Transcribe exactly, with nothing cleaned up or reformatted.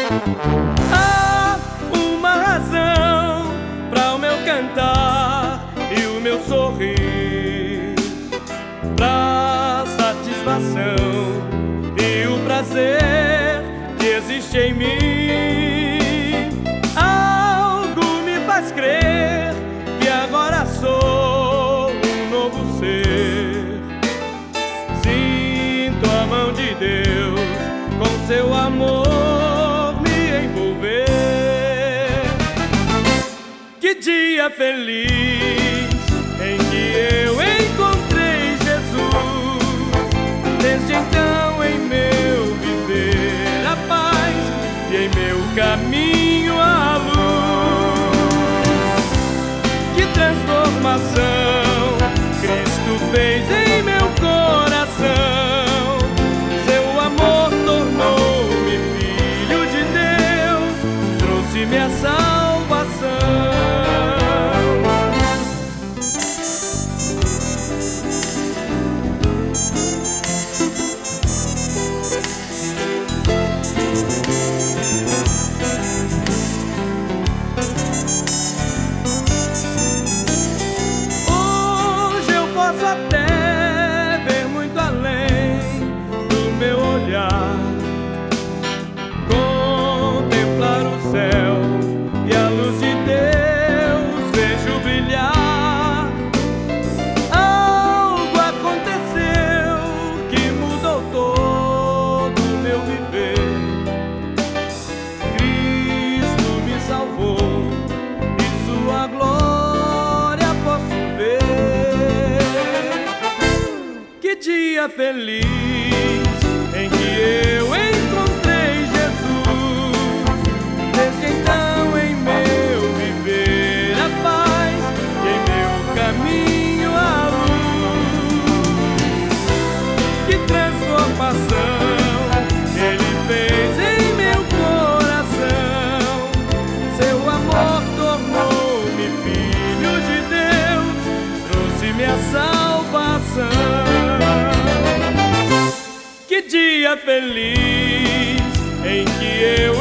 Há uma razão para o meu cantar e o meu sorrir, pra satisfação e o prazer que existe em mim. Algo me faz crer que agora sou um novo ser. Sinto a mão de Deus com seu amor me envolver. Que dia feliz em que eu encontrei Jesus. Desde então em meu viver a paz e em meu caminho a luz. Que transformação Cristo fez em meu coração. Seu amor tornou-me filho de Deus, trouxe-me a salvação. Posso até ver muito além do meu olhar, contemplar o céu e a luz de Deus vejo brilhar. Algo aconteceu que mudou todo o meu viver. Cristo me salvou e sua glória posso ver. Que dia feliz em que eu encontrei Jesus. Desde então em meu viver a paz e em meu caminho a luz. Que transformação Ele fez em meu coração. Seu amor tornou-me filho de Deus, trouxe-me a salvação. Que dia feliz em que eu